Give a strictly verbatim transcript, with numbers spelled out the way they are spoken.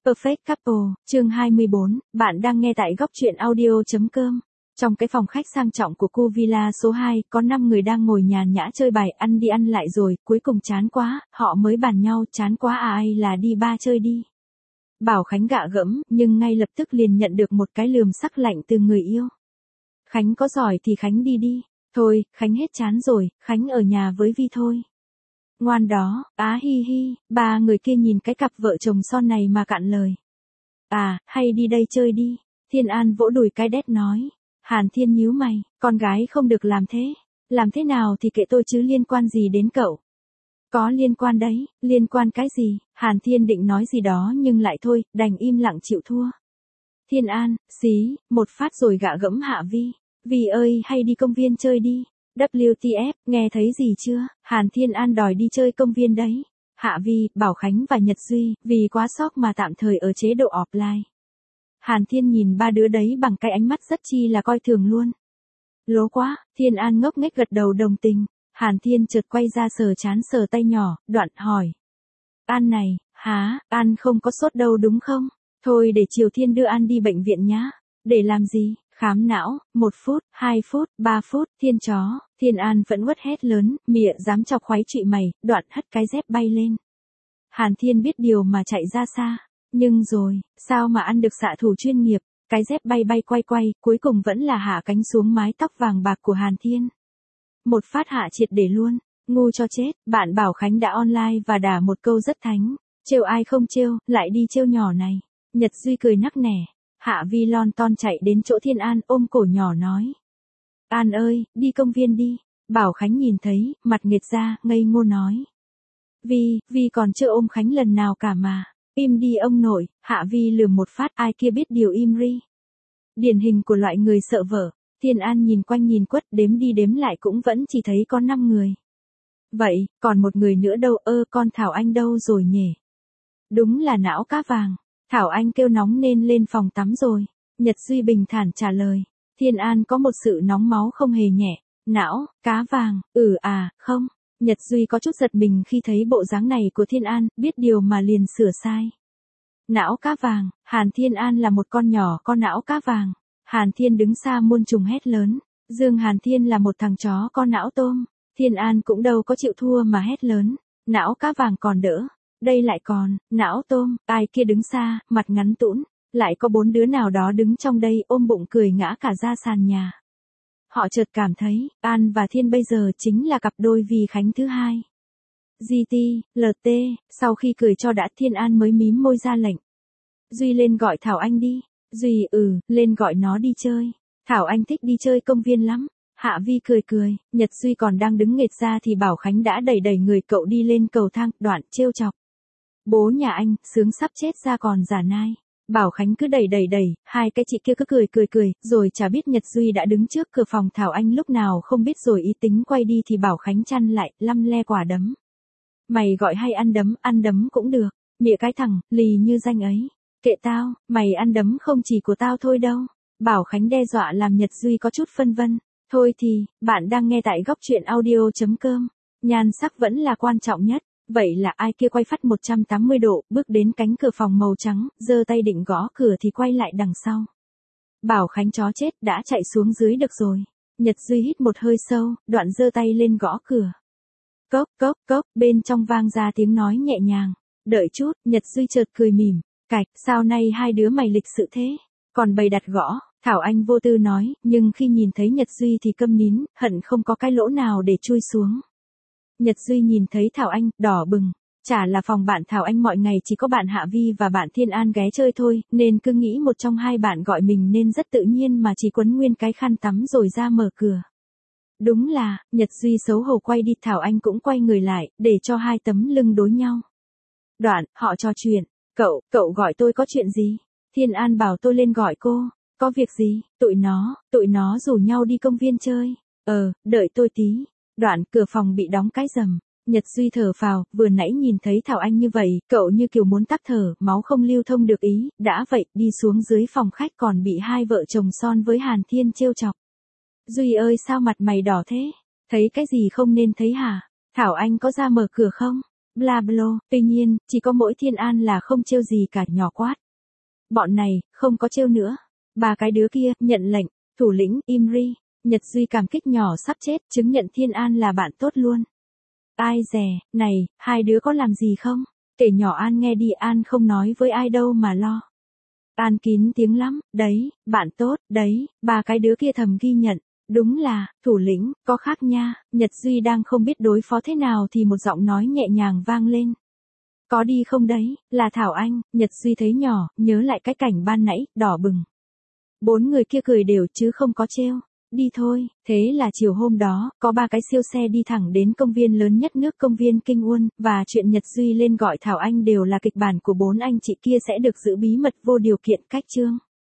Perfect Couple, chương hai mươi bốn, bạn đang nghe tại góc truyện audio chấm com. Trong cái phòng khách sang trọng của khu villa số hai, có năm người đang ngồi nhàn nhã chơi bài, ăn đi ăn lại rồi, cuối cùng chán quá, họ mới bàn nhau, chán quá à ai là đi bar chơi đi. Bảo Khánh gạ gẫm, nhưng ngay lập tức liền nhận được một cái lườm sắc lạnh từ người yêu. Khánh có giỏi thì Khánh đi đi. Thôi, Khánh hết chán rồi, Khánh ở nhà với Vi thôi. Ngoan đó, á hi hi, ba người kia nhìn cái cặp vợ chồng son này mà cạn lời. À, hay đi đây chơi đi. Thiên An vỗ đùi cái đét nói. Hàn Thiên nhíu mày, con gái không được làm thế. Làm thế nào thì kệ tôi chứ liên quan gì đến cậu. Có liên quan đấy, liên quan cái gì? Hàn Thiên định nói gì đó nhưng lại thôi, đành im lặng chịu thua. Thiên An, xí, một phát rồi gạ gẫm Hạ Vi. Vi ơi, hay đi công viên chơi đi. vê kép tê ép, nghe thấy gì chưa? Hàn Thiên An đòi đi chơi công viên đấy. Hạ Vi, Bảo Khánh và Nhật Duy, vì quá sốc mà tạm thời ở chế độ offline. Hàn Thiên nhìn ba đứa đấy bằng cái ánh mắt rất chi là coi thường luôn. Lố quá, Thiên An ngốc nghếch gật đầu đồng tình. Hàn Thiên chợt quay ra sờ chán sờ tay nhỏ, đoạn hỏi. An này, hả, An không có sốt đâu đúng không? Thôi để chiều Thiên đưa An đi bệnh viện nhá. Để làm gì? Khám não, một phút, hai phút, ba phút, Thiên chó, Thiên An vẫn uất hét lớn, mịa dám chọc khoái trụy mày, đoạn hất cái dép bay lên. Hàn Thiên biết điều mà chạy ra xa, nhưng rồi, sao mà ăn được xạ thủ chuyên nghiệp, cái dép bay bay quay quay, cuối cùng vẫn là hạ cánh xuống mái tóc vàng bạc của Hàn Thiên. Một phát hạ triệt để luôn, ngu cho chết, bạn Bảo Khánh đã online và đả một câu rất thánh, trêu ai không trêu, lại đi trêu nhỏ này. Nhật Duy cười nắc nẻ. Hạ Vi lon ton chạy đến chỗ Thiên An ôm cổ nhỏ nói. An ơi, đi công viên đi. Bảo Khánh nhìn thấy, mặt nghệt ra, ngây ngô nói. Vi, Vi còn chưa ôm Khánh lần nào cả mà. Im đi ông nội, Hạ Vi lườm một phát ai kia biết điều im ri. Điển hình của loại người sợ vợ. Thiên An nhìn quanh nhìn quất đếm đi đếm lại cũng vẫn chỉ thấy có năm người. Vậy, còn một người nữa đâu ơ con Thảo Anh đâu rồi nhỉ? Đúng là não cá vàng. Thảo Anh kêu nóng nên lên phòng tắm rồi. Nhật Duy bình thản trả lời. Thiên An có một sự nóng máu không hề nhẹ. Não, cá vàng, ừ à, không. Nhật Duy có chút giật mình khi thấy bộ dáng này của Thiên An, biết điều mà liền sửa sai. Não cá vàng, Hàn Thiên An là một con nhỏ con não cá vàng. Hàn Thiên đứng xa muôn trùng hét lớn. Dương Hàn Thiên là một thằng chó con não tôm. Thiên An cũng đâu có chịu thua mà hét lớn. Não cá vàng còn đỡ. Đây lại còn, não tôm, ai kia đứng xa, mặt ngắn tũn, lại có bốn đứa nào đó đứng trong đây ôm bụng cười ngã cả ra sàn nhà. Họ chợt cảm thấy, An và Thiên bây giờ chính là cặp đôi vì Khánh thứ hai. giê tê, lờ tê, sau khi cười cho đã Thiên An mới mím môi ra lệnh. Duy lên gọi Thảo Anh đi. Duy, ừ, lên gọi nó đi chơi. Thảo Anh thích đi chơi công viên lắm. Hạ Vi cười cười, Nhật Duy còn đang đứng nghệt ra thì Bảo Khánh đã đẩy đẩy người cậu đi lên cầu thang, đoạn trêu chọc. Bố nhà anh, sướng sắp chết ra còn giả nai. Bảo Khánh cứ đẩy đẩy đẩy, hai cái chị kia cứ cười cười cười, rồi chả biết Nhật Duy đã đứng trước cửa phòng Thảo Anh lúc nào không biết rồi ý tính quay đi thì Bảo Khánh chăn lại, lăm le quả đấm. Mày gọi hay ăn đấm, ăn đấm cũng được, mịa cái thằng, lì như danh ấy. Kệ tao, mày ăn đấm không chỉ của tao thôi đâu. Bảo Khánh đe dọa làm Nhật Duy có chút phân vân. Thôi thì, bạn đang nghe tại góc truyện audio chấm com. Nhan sắc vẫn là quan trọng nhất. Vậy là ai kia quay phắt một trăm tám mươi độ, bước đến cánh cửa phòng màu trắng, giơ tay định gõ cửa thì quay lại đằng sau. Bảo Khánh chó chết đã chạy xuống dưới được rồi. Nhật Duy hít một hơi sâu, đoạn giơ tay lên gõ cửa. Cốc cốc cốc, bên trong vang ra tiếng nói nhẹ nhàng. Đợi chút, Nhật Duy chợt cười mỉm. Cạch, sao nay hai đứa mày lịch sự thế? Còn bày đặt gõ, Thảo Anh vô tư nói, nhưng khi nhìn thấy Nhật Duy thì câm nín, hận không có cái lỗ nào để chui xuống. Nhật Duy nhìn thấy Thảo Anh, đỏ bừng. Chả là phòng bạn Thảo Anh mọi ngày chỉ có bạn Hạ Vi và bạn Thiên An ghé chơi thôi, nên cứ nghĩ một trong hai bạn gọi mình nên rất tự nhiên mà chỉ quấn nguyên cái khăn tắm rồi ra mở cửa. Đúng là, Nhật Duy xấu hổ quay đi Thảo Anh cũng quay người lại, để cho hai tấm lưng đối nhau. Đoạn, họ trò chuyện. Cậu, cậu gọi tôi có chuyện gì? Thiên An bảo tôi lên gọi cô. Có việc gì? Tụi nó, tụi nó rủ nhau đi công viên chơi. Ờ, đợi tôi tí. Đoạn cửa phòng bị đóng cái rầm. Nhật Duy thở phào, vừa nãy nhìn thấy Thảo Anh như vậy, cậu như kiểu muốn tắc thở, máu không lưu thông được ý, đã vậy, đi xuống dưới phòng khách còn bị hai vợ chồng son với Hàn Thiên trêu chọc. Duy ơi sao mặt mày đỏ thế? Thấy cái gì không nên thấy hả? Thảo Anh có ra mở cửa không? bla blo, tuy nhiên, chỉ có mỗi Thiên An là không trêu gì cả, nhỏ quát. Bọn này, không có trêu nữa. Ba cái đứa kia, nhận lệnh, thủ lĩnh, Imri, Nhật Duy cảm kích nhỏ sắp chết, chứng nhận Thiên An là bạn tốt luôn. Ai dè, này, hai đứa có làm gì không? Kể nhỏ An nghe đi, An không nói với ai đâu mà lo. An kín tiếng lắm, đấy, bạn tốt, đấy, ba cái đứa kia thầm ghi nhận. Đúng là, thủ lĩnh, có khác nha. Nhật Duy đang không biết đối phó thế nào thì một giọng nói nhẹ nhàng vang lên. Có đi không đấy, là Thảo Anh. Nhật Duy thấy nhỏ, nhớ lại cái cảnh ban nãy, đỏ bừng. Bốn người kia cười đều chứ không có trêu. Đi thôi, thế là chiều hôm đó, có ba cái siêu xe đi thẳng đến công viên lớn nhất nước, công viên Kinh Uôn, và chuyện Nhật Duy lên gọi Thảo Anh đều là kịch bản của bốn anh chị kia sẽ được giữ bí mật vô điều kiện cách chương.